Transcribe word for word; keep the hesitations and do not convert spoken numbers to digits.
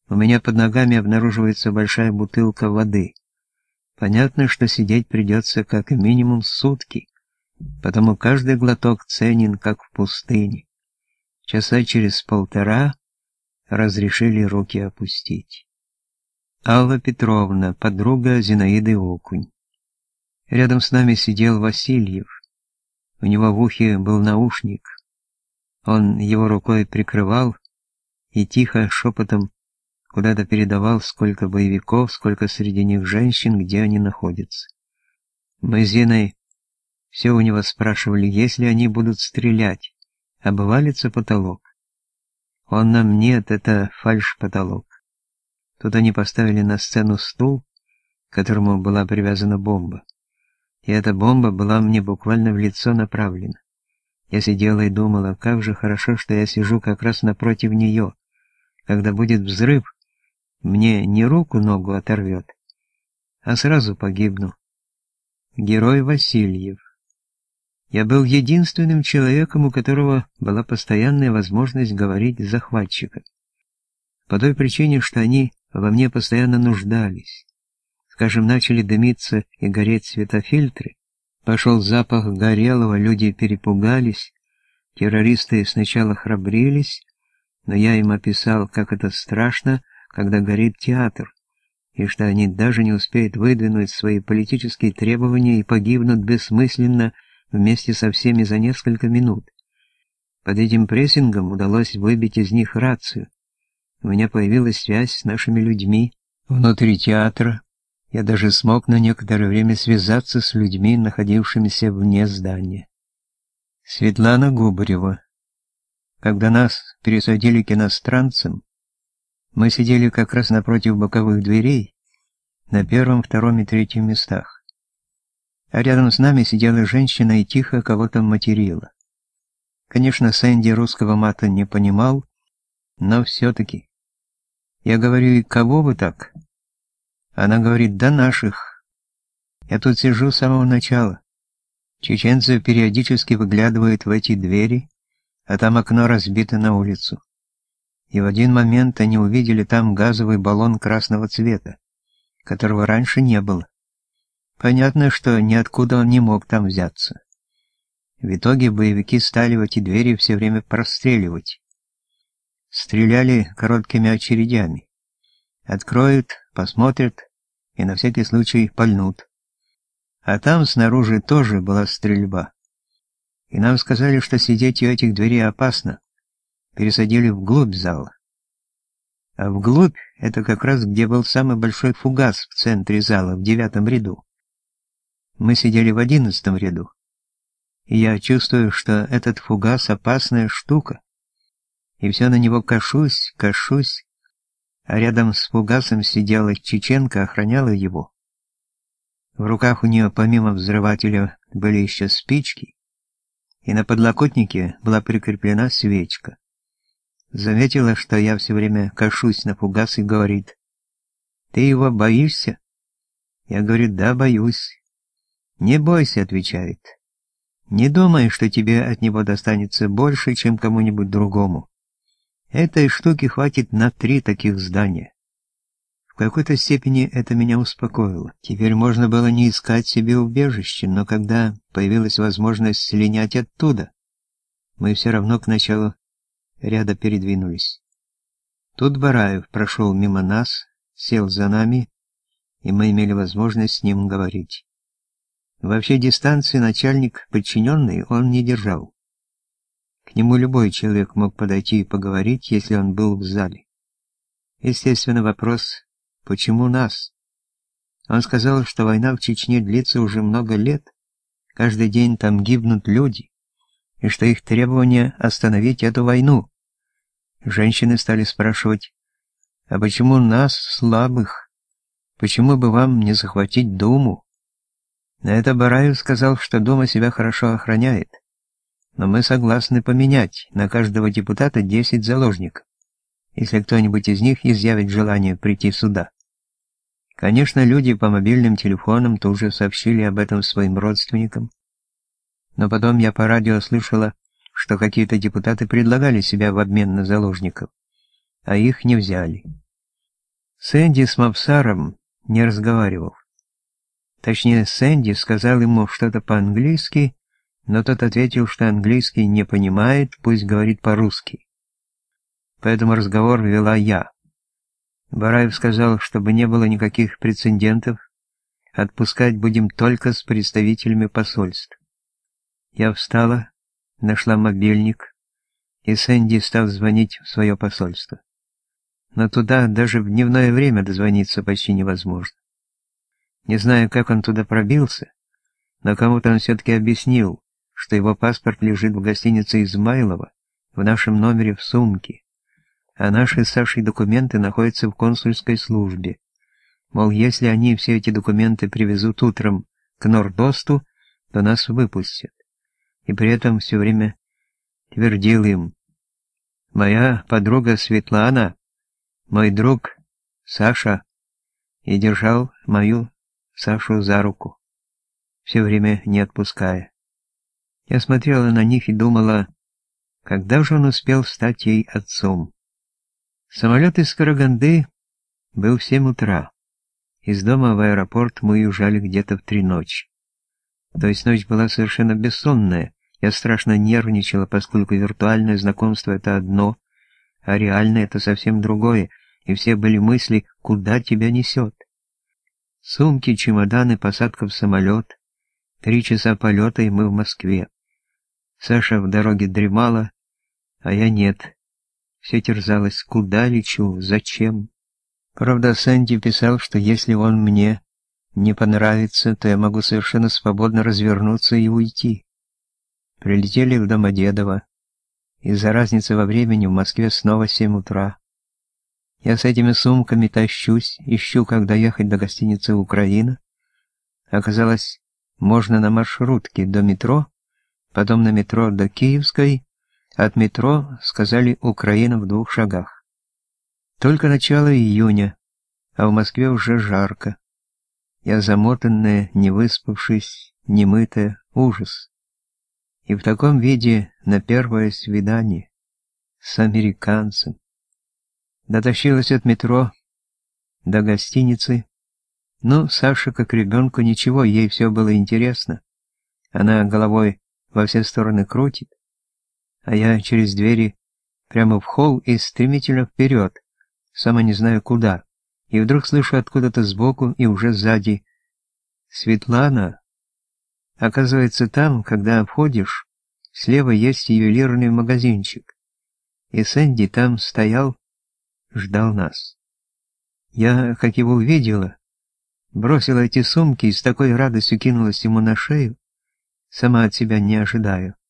У меня под ногами обнаруживается большая бутылка воды. Понятно, что сидеть придется как минимум сутки, потому каждый глоток ценен, как в пустыне. Часа через полтора разрешили руки опустить. Алла Петровна, подруга Зинаиды Окунь. Рядом с нами сидел Васильев. У него в ухе был наушник. Он его рукой прикрывал и тихо, шепотом куда-то передавал, сколько боевиков, сколько среди них женщин, где они находятся. Мы с Зиной все у него спрашивали, если они будут стрелять, обвалится потолок. Он нам: нет, это фальш-потолок. Тут они поставили на сцену стул, к которому была привязана бомба. И эта бомба была мне буквально в лицо направлена. Я сидела и думала, как же хорошо, что я сижу как раз напротив нее. Когда будет взрыв, мне не руку-ногу оторвет, а сразу погибну. Герой Васильев. Я был единственным человеком, у которого была постоянная возможность говорить с захватчиком. По той причине, что они во мне постоянно нуждались. Скажем, начали дымиться и гореть светофильтры, пошел запах горелого, люди перепугались, террористы сначала храбрились, но я им описал, как это страшно, когда горит театр, и что они даже не успеют выдвинуть свои политические требования и погибнут бессмысленно вместе со всеми за несколько минут. Под этим прессингом удалось выбить из них рацию. У меня появилась связь с нашими людьми внутри театра. Я даже смог на некоторое время связаться с людьми, находившимися вне здания. Светлана Губарева. Когда нас пересадили к иностранцам, мы сидели как раз напротив боковых дверей, на первом, втором и третьем местах. А рядом с нами сидела женщина и тихо кого-то материла. Конечно, Сэнди русского мата не понимал, но все-таки. Я говорю: и кого вы так? Она говорит: да наших. Я тут сижу с самого начала. Чеченцы периодически выглядывают в эти двери, а там окно разбито на улицу. И в один момент они увидели там газовый баллон красного цвета, которого раньше не было. Понятно, что ниоткуда он не мог там взяться. В итоге боевики стали в эти двери все время простреливать. Стреляли короткими очередями. Откроют, посмотрят и на всякий случай пальнут. А там снаружи тоже была стрельба. И нам сказали, что сидеть у этих дверей опасно. Пересадили вглубь зала. А вглубь — это как раз где был самый большой фугас в центре зала, в девятом ряду. Мы сидели в одиннадцатом ряду. И я чувствую, что этот фугас — опасная штука. И все на него кашусь, кашусь. А рядом с фугасом сидела чеченка, охраняла его. В руках у нее помимо взрывателя были еще спички, и на подлокотнике была прикреплена свечка. Заметила, что я все время кашусь на фугас, и говорит: «Ты его боишься?» Я говорю: «Да, боюсь». «Не бойся», — отвечает. «Не думай, что тебе от него достанется больше, чем кому-нибудь другому. Этой штуки хватит на три таких здания». В какой-то степени это меня успокоило. Теперь можно было не искать себе убежище, но когда появилась возможность слинять оттуда, мы все равно к началу ряда передвинулись. Тут Бараев прошел мимо нас, сел за нами, и мы имели возможность с ним говорить. Вообще дистанции начальник-подчиненный он не держал. К нему любой человек мог подойти и поговорить, если он был в зале. Естественно, вопрос: почему нас? Он сказал, что война в Чечне длится уже много лет, каждый день там гибнут люди, и что их требование остановить эту войну. Женщины стали спрашивать: а почему нас, слабых? Почему бы вам не захватить Думу? На это Бараев сказал, что Дума себя хорошо охраняет, но мы согласны поменять на каждого депутата десять заложников, если кто-нибудь из них изъявит желание прийти сюда. Конечно, люди по мобильным телефонам тут же сообщили об этом своим родственникам, но потом я по радио слышала, что какие-то депутаты предлагали себя в обмен на заложников, а их не взяли. Сэнди с Мапсаром не разговаривал. Точнее, Сэнди сказал ему что-то по-английски, но тот ответил, что английский не понимает, пусть говорит по-русски. Поэтому разговор вела я. Бараев сказал, чтобы не было никаких прецедентов, отпускать будем только с представителями посольств. Я встала, нашла мобильник, и Сэнди стал звонить в свое посольство. Но туда даже в дневное время дозвониться почти невозможно. Не знаю, как он туда пробился, но кому-то он все-таки объяснил, что его паспорт лежит в гостинице Измайлова, в нашем номере в сумке, а наши с Сашей документы находятся в консульской службе. Мол, если они все эти документы привезут утром к Нордосту, то нас выпустят. И при этом все время твердил им: «Моя подруга Светлана, мой друг Саша», и держал мою Сашу за руку, все время не отпуская. Я смотрела на них и думала, когда же он успел стать ей отцом. Самолет из Караганды был в семь утра. Из дома в аэропорт мы уезжали где-то в три ночи. То есть ночь была совершенно бессонная. Я страшно нервничала, поскольку виртуальное знакомство — это одно, а реальное — это совсем другое, и все были мысли, куда тебя несет. Сумки, чемоданы, посадка в самолет, три часа полета, и мы в Москве. Саша в дороге дремала, а я нет. Все терзалось, куда лечу, зачем. Правда, Сэнди писал, что если он мне не понравится, то я могу совершенно свободно развернуться и уйти. Прилетели в Домодедово. Из-за разницы во времени в Москве снова семь утра. Я с этими сумками тащусь, ищу, как доехать до гостиницы «Украина». Оказалось, можно на маршрутке до метро, потом на метро до Киевской, от метро, сказали, «Украина» в двух шагах. Только начало июня, а в Москве уже жарко. Я замотанная, не выспавшись, немытая, ужас. И в таком виде на первое свидание с американцем. Дотащилась от метро до гостиницы. Ну, Саша, как ребенку, ничего, ей все было интересно. Она головой во все стороны крутит, а я через двери прямо в холл и стремительно вперед, сама не знаю куда, и вдруг слышу откуда-то сбоку и уже сзади: «Светлана». Оказывается, там, когда входишь, слева есть ювелирный магазинчик, и Сэнди там стоял, ждал нас. Я, как его увидела, бросила эти сумки и с такой радостью кинулась ему на шею, сама от себя не ожидаю.